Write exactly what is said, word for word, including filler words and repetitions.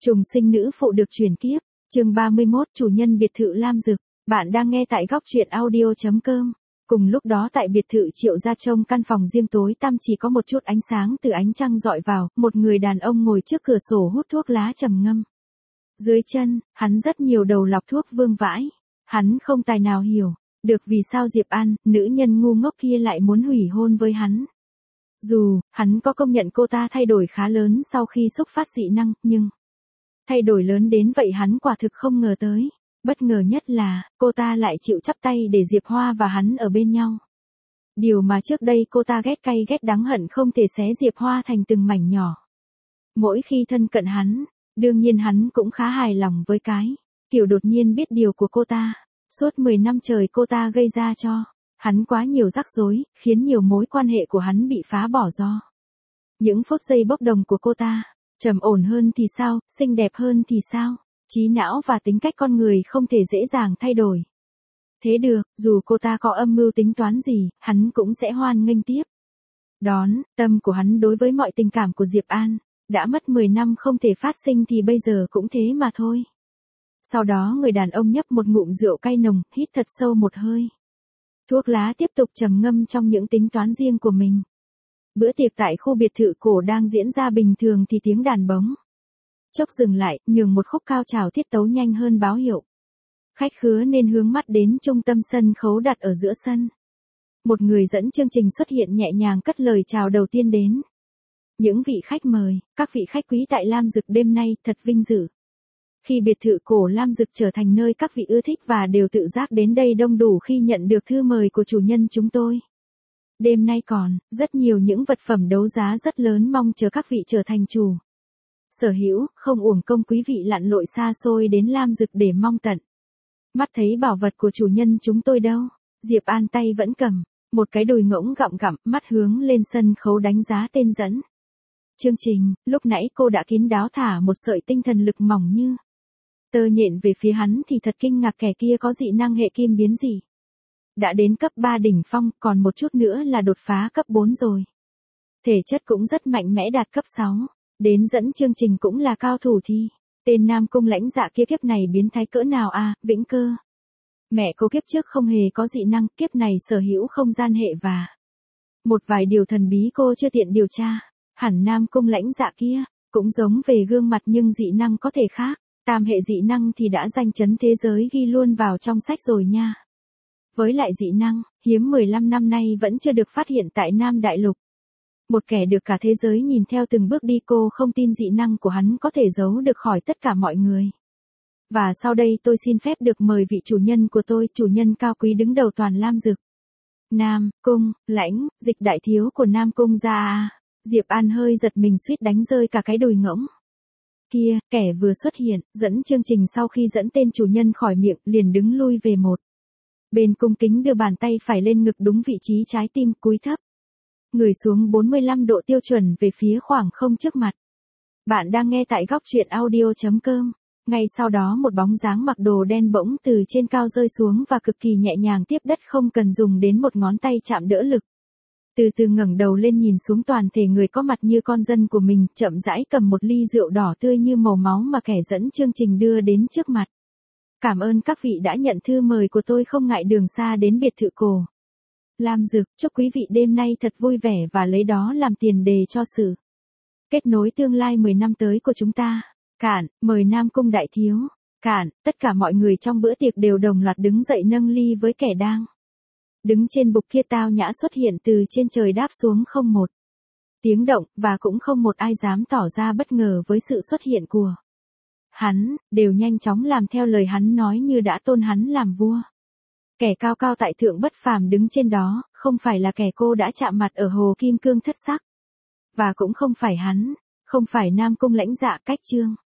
Trùng sinh nữ phụ được chuyển kiếp, chương ba mươi mốt chủ nhân biệt thự Lam Dực, bạn đang nghe tại góc truyện audio chấm com. Cùng lúc đó tại biệt thự Triệu Gia Trông, căn phòng riêng tối tăm chỉ có một chút ánh sáng từ ánh trăng dọi vào, một người đàn ông ngồi trước cửa sổ hút thuốc lá trầm ngâm. Dưới chân, hắn rất nhiều đầu lọc thuốc vương vãi. Hắn không tài nào hiểu được vì sao Diệp An, nữ nhân ngu ngốc kia lại muốn hủy hôn với hắn. Dù, hắn có công nhận cô ta thay đổi khá lớn sau khi xúc phát dị năng, nhưng thay đổi lớn đến vậy hắn quả thực không ngờ tới. Bất ngờ nhất là, cô ta lại chịu chắp tay để Diệp Hoa và hắn ở bên nhau. Điều mà trước đây cô ta ghét cay ghét đắng hận không thể xé Diệp Hoa thành từng mảnh nhỏ. Mỗi khi thân cận hắn, đương nhiên hắn cũng khá hài lòng với cái kiểu đột nhiên biết điều của cô ta. Suốt mười năm trời cô ta gây ra cho hắn quá nhiều rắc rối, khiến nhiều mối quan hệ của hắn bị phá bỏ do những phút giây bốc đồng của cô ta. Trầm ổn hơn thì sao, xinh đẹp hơn thì sao, trí não và tính cách con người không thể dễ dàng thay đổi. Thế được, dù cô ta có âm mưu tính toán gì, hắn cũng sẽ hoan nghênh tiếp. Đón, tâm của hắn đối với mọi tình cảm của Diệp An, đã mất mười năm không thể phát sinh thì bây giờ cũng thế mà thôi. Sau đó người đàn ông nhấp một ngụm rượu cay nồng, hít thật sâu một hơi. Thuốc lá tiếp tục trầm ngâm trong những tính toán riêng của mình. Bữa tiệc tại khu biệt thự cổ đang diễn ra bình thường thì tiếng đàn bóng chốc dừng lại, nhường một khúc cao trào tiết tấu nhanh hơn báo hiệu. Khách khứa nên hướng mắt đến trung tâm sân khấu đặt ở giữa sân. Một người dẫn chương trình xuất hiện nhẹ nhàng cất lời chào đầu tiên đến. Những vị khách mời, các vị khách quý tại Lam Dực đêm nay thật vinh dự. Khi biệt thự cổ Lam Dực trở thành nơi các vị ưa thích và đều tự giác đến đây đông đủ khi nhận được thư mời của chủ nhân chúng tôi. Đêm nay còn, rất nhiều những vật phẩm đấu giá rất lớn mong chờ các vị trở thành chủ sở hữu, không uổng công quý vị lặn lội xa xôi đến Lam Dực để mong tận mắt thấy bảo vật của chủ nhân chúng tôi đâu. Diệp An tay vẫn cầm một cái đùi ngỗng gặm gặm, mắt hướng lên sân khấu đánh giá tên dẫn chương trình. Lúc nãy cô đã kín đáo thả một sợi tinh thần lực mỏng như tơ nhện về phía hắn thì thật kinh ngạc, kẻ kia có dị năng hệ kim biến gì. Đã đến cấp ba đỉnh phong, còn một chút nữa là đột phá cấp bốn rồi. Thể chất cũng rất mạnh mẽ đạt cấp sáu. Đến dẫn chương trình cũng là cao thủ thi. Tên Nam Cung Lãnh Dạ kia kiếp này biến thái cỡ nào à, Vĩnh Cơ. Mẹ cô kiếp trước không hề có dị năng, kiếp này sở hữu không gian hệ và một vài điều thần bí cô chưa tiện điều tra. Hẳn Nam Cung Lãnh Dạ kia cũng giống về gương mặt nhưng dị năng có thể khác. Tam hệ dị năng thì đã danh chấn thế giới ghi luôn vào trong sách rồi nha. Với lại dị năng, hiếm mười lăm năm nay vẫn chưa được phát hiện tại Nam Đại Lục. Một kẻ được cả thế giới nhìn theo từng bước đi, cô không tin dị năng của hắn có thể giấu được khỏi tất cả mọi người. Và sau đây tôi xin phép được mời vị chủ nhân của tôi, chủ nhân cao quý đứng đầu toàn Lam Dực. Nam Cung Lãnh, Dịch đại thiếu của Nam Cung gia à. Diệp An hơi giật mình suýt đánh rơi cả cái đùi ngỗng. Kia, kẻ vừa xuất hiện, dẫn chương trình sau khi dẫn tên chủ nhân khỏi miệng, liền đứng lui về một bên, cung kính đưa bàn tay phải lên ngực đúng vị trí trái tim, cúi thấp người xuống bốn mươi lăm độ tiêu chuẩn về phía khoảng không trước mặt. Bạn đang nghe tại góc truyện audio chấm com. Ngay sau đó một bóng dáng mặc đồ đen bỗng từ trên cao rơi xuống và cực kỳ nhẹ nhàng tiếp đất, không cần dùng đến một ngón tay chạm đỡ lực. Từ từ ngẩng đầu lên nhìn xuống toàn thể người có mặt như con dân của mình, chậm rãi cầm một ly rượu đỏ tươi như màu máu mà kẻ dẫn chương trình đưa đến trước mặt. Cảm ơn các vị đã nhận thư mời của tôi, không ngại đường xa đến biệt thự cổ Lam Dực, chúc quý vị đêm nay thật vui vẻ và lấy đó làm tiền đề cho sự kết nối tương lai mười năm tới của chúng ta. Cạn, mời Nam Cung đại thiếu. Cạn, tất cả mọi người trong bữa tiệc đều đồng loạt đứng dậy nâng ly với kẻ đang đứng trên bục kia, tao nhã xuất hiện từ trên trời đáp xuống không một tiếng động, và cũng không một ai dám tỏ ra bất ngờ với sự xuất hiện của hắn, đều nhanh chóng làm theo lời hắn nói như đã tôn hắn làm vua. Kẻ cao cao tại thượng bất phàm đứng trên đó, không phải là kẻ cô đã chạm mặt ở hồ kim cương thất sắc. Và cũng không phải hắn, không phải Nam Cung Lãnh Dạ. Cách chương